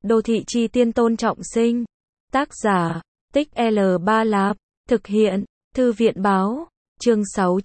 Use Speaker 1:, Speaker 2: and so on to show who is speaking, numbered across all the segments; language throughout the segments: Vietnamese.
Speaker 1: Đô thị chi tiên Tôn Trọng Sinh. Tác giả, Tích L3 Lạp. Thực hiện, Thư viện báo. Chương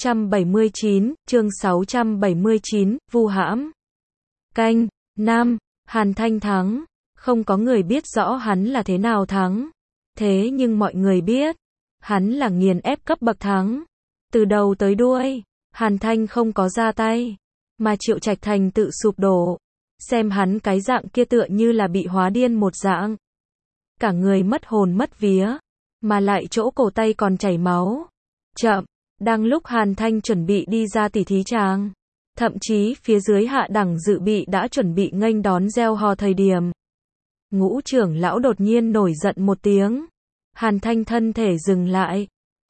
Speaker 1: 679, vu hãm. Canh, Nam, Hàn Thanh thắng. Không có người biết rõ hắn là thế nào thắng. Thế nhưng mọi người biết, hắn là nghiền ép cấp bậc thắng. Từ đầu tới đuôi, Hàn Thanh không có ra tay, mà Triệu Trạch Thành tự sụp đổ. Xem hắn cái dạng kia tựa như là bị hóa điên một dạng. Cả người mất hồn mất vía, mà lại chỗ cổ tay còn chảy máu. Chậm, đang lúc Hàn Thanh chuẩn bị đi ra tỉ thí tràng, thậm chí phía dưới hạ đẳng dự bị đã chuẩn bị nghênh đón reo hò thời điểm. Ngũ trưởng lão đột nhiên nổi giận một tiếng. Hàn Thanh thân thể dừng lại.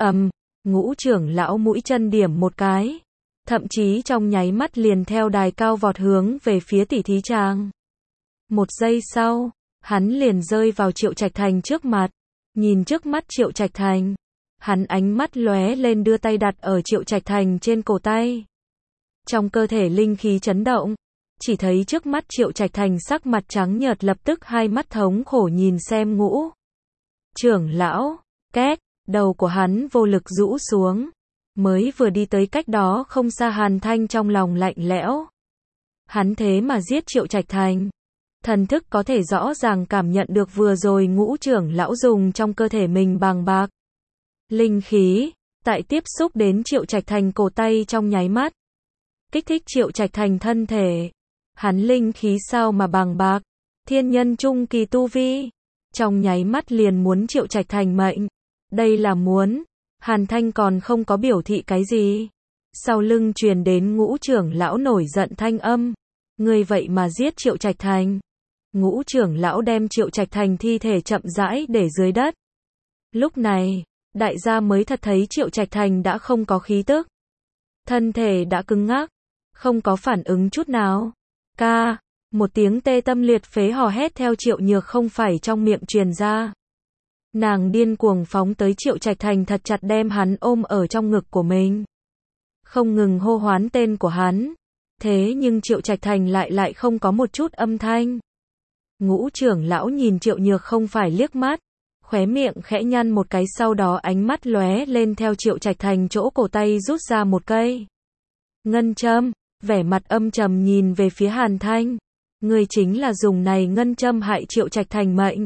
Speaker 1: Ngũ trưởng lão mũi chân điểm một cái. Thậm chí trong nháy mắt liền theo đài cao vọt hướng về phía tỉ thí tràng. Một giây sau, hắn liền rơi vào Triệu Trạch Thành trước mặt. Nhìn trước mắt Triệu Trạch Thành, hắn ánh mắt lóe lên đưa tay đặt ở Triệu Trạch Thành trên cổ tay. Trong cơ thể linh khí chấn động, chỉ thấy trước mắt Triệu Trạch Thành sắc mặt trắng nhợt, lập tức hai mắt thống khổ nhìn xem Ngũ trưởng lão. Két, đầu của hắn vô lực rũ xuống. Mới vừa đi tới cách đó không xa, Hàn Thanh trong lòng lạnh lẽo. Hắn thế mà giết Triệu Trạch Thành. Thần thức có thể rõ ràng cảm nhận được vừa rồi Ngũ trưởng lão dùng trong cơ thể mình bàng bạc linh khí, tại tiếp xúc đến Triệu Trạch Thành cổ tay trong nháy mắt, kích thích Triệu Trạch Thành thân thể. Hắn linh khí sao mà bàng bạc, thiên nhân trung kỳ tu vi, trong nháy mắt liền muốn Triệu Trạch Thành mệnh. Đây là muốn. Hàn Thanh còn không có biểu thị cái gì, sau lưng truyền đến Ngũ trưởng lão nổi giận thanh âm. Ngươi vậy mà giết Triệu Trạch Thành. Ngũ trưởng lão đem Triệu Trạch Thành thi thể chậm rãi để dưới đất. Lúc này, đại gia mới thật thấy Triệu Trạch Thành đã không có khí tức. Thân thể đã cứng ngắc, không có phản ứng chút nào. Ca, một tiếng tê tâm liệt phế hò hét theo Triệu Nhược không phải trong miệng truyền ra. Nàng điên cuồng phóng tới Triệu Trạch Thành, thật chặt đem hắn ôm ở trong ngực của mình, không ngừng hô hoán tên của hắn. Thế nhưng Triệu Trạch Thành lại không có một chút âm thanh. Ngũ trưởng lão nhìn Triệu Nhược không phải liếc mắt, khóe miệng khẽ nhăn một cái, sau đó ánh mắt lóe lên theo Triệu Trạch Thành chỗ cổ tay rút ra một cây ngân châm, vẻ mặt âm trầm nhìn về phía Hàn Thanh. Ngươi chính là dùng này ngân châm hại Triệu Trạch Thành mệnh.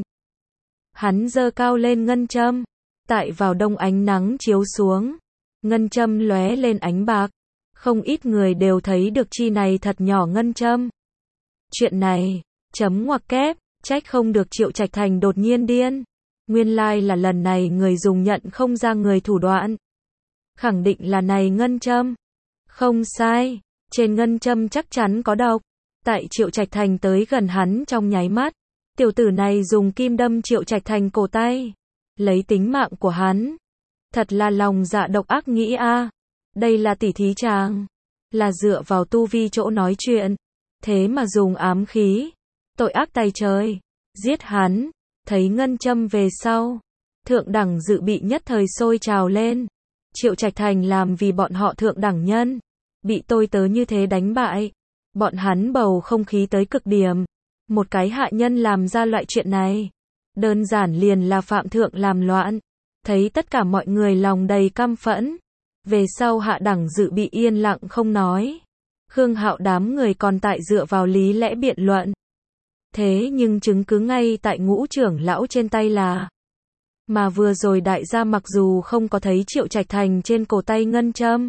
Speaker 1: Hắn giơ cao lên ngân châm, tại vào đông ánh nắng chiếu xuống, ngân châm lóe lên ánh bạc. Không ít người đều thấy được chi này thật nhỏ ngân châm. Chuyện này, chấm ngoặc kép, trách không được Triệu Trạch Thành đột nhiên điên. Nguyên lai là lần này người dùng nhận không ra người thủ đoạn. Khẳng định là này ngân châm. Không sai, trên ngân châm chắc chắn có độc. Tại Triệu Trạch Thành tới gần hắn trong nháy mắt, tiểu tử này dùng kim đâm Triệu Trạch Thành cổ tay, lấy tính mạng của hắn. Thật là lòng dạ độc ác nghĩ a. Đây là tỉ thí tràng, là dựa vào tu vi chỗ nói chuyện, thế mà dùng ám khí, tội ác tày trời, giết hắn. Thấy ngân châm về sau, thượng đẳng dự bị nhất thời sôi trào lên. Triệu Trạch Thành làm vì bọn họ thượng đẳng nhân, bị tôi tớ như thế đánh bại, bọn hắn bầu không khí tới cực điểm. Một cái hạ nhân làm ra loại chuyện này, đơn giản liền là phạm thượng làm loạn. Thấy tất cả mọi người lòng đầy căm phẫn. Về sau hạ đẳng dự bị yên lặng không nói. Khương Hạo đám người còn tại dựa vào lý lẽ biện luận. Thế nhưng chứng cứ ngay tại Ngũ trưởng lão trên tay là. Mà vừa rồi đại gia mặc dù không có thấy Triệu Trạch Thành trên cổ tay ngân châm,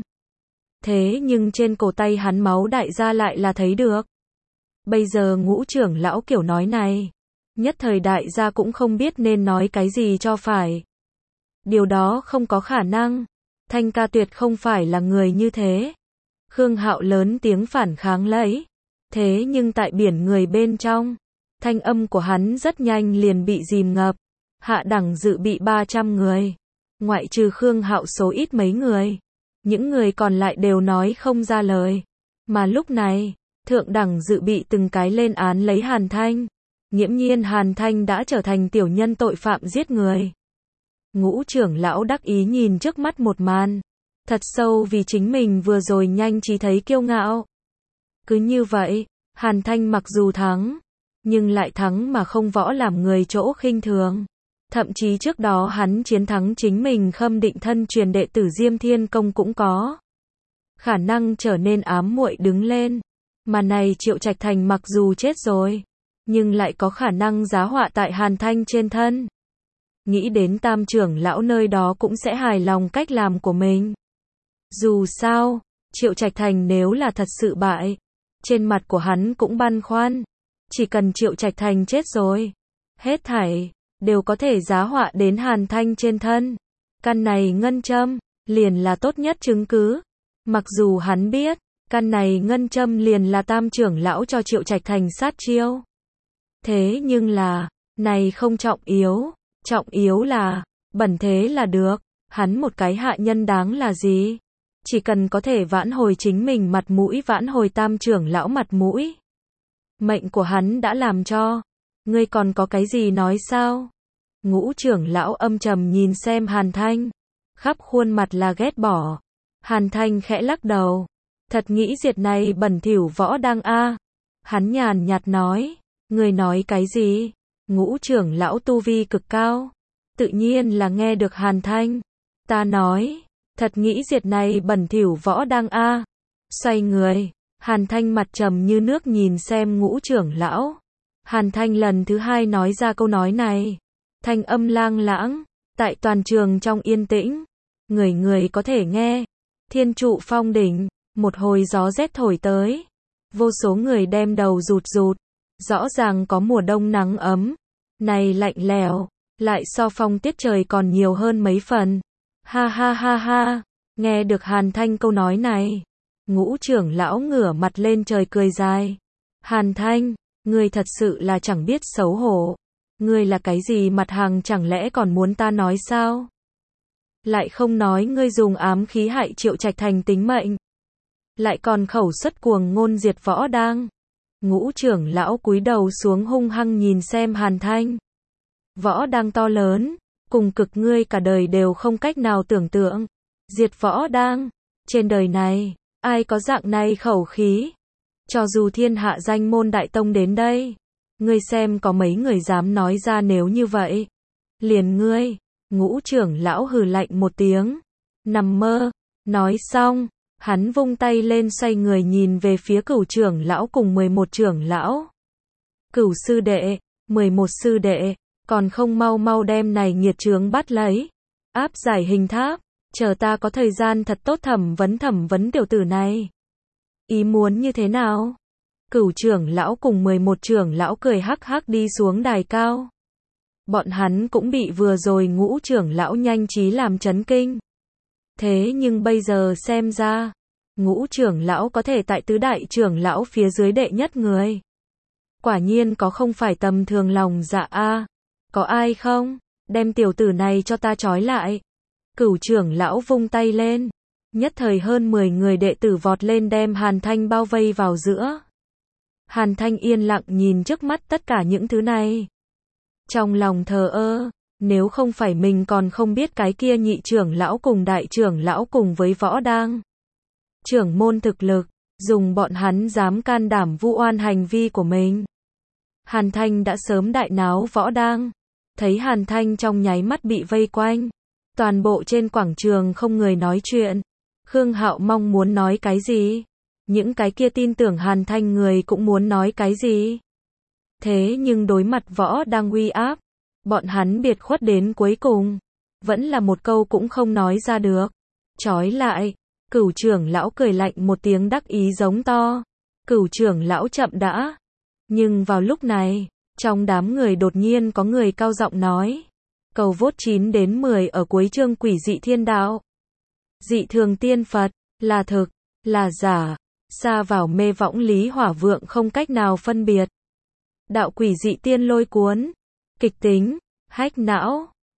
Speaker 1: thế nhưng trên cổ tay hắn máu đại gia lại là thấy được. Bây giờ Ngũ trưởng lão kiểu nói này, nhất thời đại gia cũng không biết nên nói cái gì cho phải. Điều đó không có khả năng. Thanh ca tuyệt không phải là người như thế. Khương Hạo lớn tiếng phản kháng lấy. Thế nhưng tại biển người bên trong, thanh âm của hắn rất nhanh liền bị dìm ngập. Hạ đẳng dự bị 300 người, ngoại trừ Khương Hạo số ít mấy người, những người còn lại đều nói không ra lời. Mà lúc này, thượng đẳng dự bị từng cái lên án lấy Hàn Thanh. Nghiễm nhiên Hàn Thanh đã trở thành tiểu nhân tội phạm giết người. Ngũ trưởng lão đắc ý nhìn trước mắt một màn, thật sâu vì chính mình vừa rồi nhanh trí thấy kiêu ngạo. Cứ như vậy, Hàn Thanh mặc dù thắng, nhưng lại thắng mà không võ làm người chỗ khinh thường. Thậm chí trước đó hắn chiến thắng chính mình Khâm Định thân truyền đệ tử Diêm Thiên Công cũng có khả năng trở nên ám muội đứng lên. Mà này Triệu Trạch Thành mặc dù chết rồi, nhưng lại có khả năng giá họa tại Hàn Thanh trên thân. Nghĩ đến Tam trưởng lão nơi đó cũng sẽ hài lòng cách làm của mình. Dù sao, Triệu Trạch Thành nếu là thật sự bại, trên mặt của hắn cũng băn khoăn. Chỉ cần Triệu Trạch Thành chết rồi, hết thảy đều có thể giá họa đến Hàn Thanh trên thân. Căn này ngân châm liền là tốt nhất chứng cứ. Mặc dù hắn biết, căn này ngân châm liền là Tam trưởng lão cho Triệu Trạch Thành sát chiêu. Thế nhưng là, này không trọng yếu là, bẩn thế là được, hắn một cái hạ nhân đáng là gì? Chỉ cần có thể vãn hồi chính mình mặt mũi, vãn hồi Tam trưởng lão mặt mũi. Mệnh của hắn đã làm cho, ngươi còn có cái gì nói sao? Ngũ trưởng lão âm trầm nhìn xem Hàn Thanh, khắp khuôn mặt là ghét bỏ. Hàn Thanh khẽ lắc đầu, thật nghĩ diệt này bẩn thỉu võ đang a. Hắn nhàn nhạt nói, ngươi nói cái gì? Ngũ trưởng lão tu vi cực cao, tự nhiên là nghe được Hàn Thanh. Ta nói, thật nghĩ diệt này bẩn thỉu võ đang a. Xoay người, Hàn Thanh mặt trầm như nước nhìn xem ngũ trưởng lão. Hàn Thanh lần thứ hai nói ra câu nói này, thanh âm lang lãng, tại toàn trường trong yên tĩnh, người người có thể nghe. Thiên trụ phong đỉnh, một hồi gió rét thổi tới, vô số người đem đầu rụt rụt, rõ ràng có mùa đông nắng ấm, này lạnh lẽo, lại so phong tiết trời còn nhiều hơn mấy phần. Ha ha ha ha, nghe được Hàn Thanh câu nói này, ngũ trưởng lão ngửa mặt lên trời cười dài. Hàn Thanh, ngươi thật sự là chẳng biết xấu hổ, ngươi là cái gì mặt hàng chẳng lẽ còn muốn ta nói sao? Lại không nói ngươi dùng ám khí hại Triệu Trạch Thành tính mệnh, lại còn khẩu xuất cuồng ngôn diệt võ đang. Ngũ trưởng lão cúi đầu xuống hung hăng nhìn xem Hàn Thanh. Võ đang to lớn, cùng cực ngươi cả đời đều không cách nào tưởng tượng. Diệt võ đang, trên đời này, ai có dạng này khẩu khí? Cho dù thiên hạ danh môn đại tông đến đây, ngươi xem có mấy người dám nói ra nếu như vậy. Liền ngươi, ngũ trưởng lão hừ lạnh một tiếng. Nằm mơ, nói xong, hắn vung tay lên xoay người nhìn về phía Cửu trưởng lão cùng 11 trưởng lão. Cửu sư đệ, 11 sư đệ, còn không mau mau đem này nghiệt chướng bắt lấy, áp giải hình tháp, chờ ta có thời gian thật tốt thẩm vấn tiểu tử này. Ý muốn như thế nào? Cửu trưởng lão cùng 11 trưởng lão cười hắc hắc đi xuống đài cao. Bọn hắn cũng bị vừa rồi ngũ trưởng lão nhanh trí làm chấn kinh. Thế nhưng bây giờ xem ra, ngũ trưởng lão có thể tại tứ đại trưởng lão phía dưới đệ nhất người. Quả nhiên có không phải tầm thường lòng dạ a. Có ai không? Đem tiểu tử này cho ta trói lại. Cửu trưởng lão vung tay lên. Nhất thời hơn 10 người đệ tử vọt lên đem Hàn Thanh bao vây vào giữa. Hàn Thanh yên lặng nhìn trước mắt tất cả những thứ này. Trong lòng thờ ơ, nếu không phải mình còn không biết cái kia nhị trưởng lão cùng đại trưởng lão cùng với võ đang. Trưởng môn thực lực, dùng bọn hắn dám can đảm vu oan hành vi của mình. Hàn Thanh đã sớm đại náo võ đang. Thấy Hàn Thanh trong nháy mắt bị vây quanh. Toàn bộ trên quảng trường không người nói chuyện. Khương Hạo mong muốn nói cái gì? Những cái kia tin tưởng Hàn Thanh người cũng muốn nói cái gì? Thế nhưng đối mặt võ đang uy áp, bọn hắn biệt khuất đến cuối cùng, vẫn là một câu cũng không nói ra được. Trói lại, Cửu trưởng lão cười lạnh một tiếng đắc ý giống to. Cửu trưởng lão chậm đã. Nhưng vào lúc này, trong đám người đột nhiên có người cao giọng nói. Cầu vote 9 đến 10 ở cuối chương Quỷ dị thiên đạo. Dị thường tiên Phật, là thực, là giả, xa vào mê võng lý hỏa vượng không cách nào phân biệt. Đạo quỷ dị tiên lôi cuốn, kịch tính, hách não.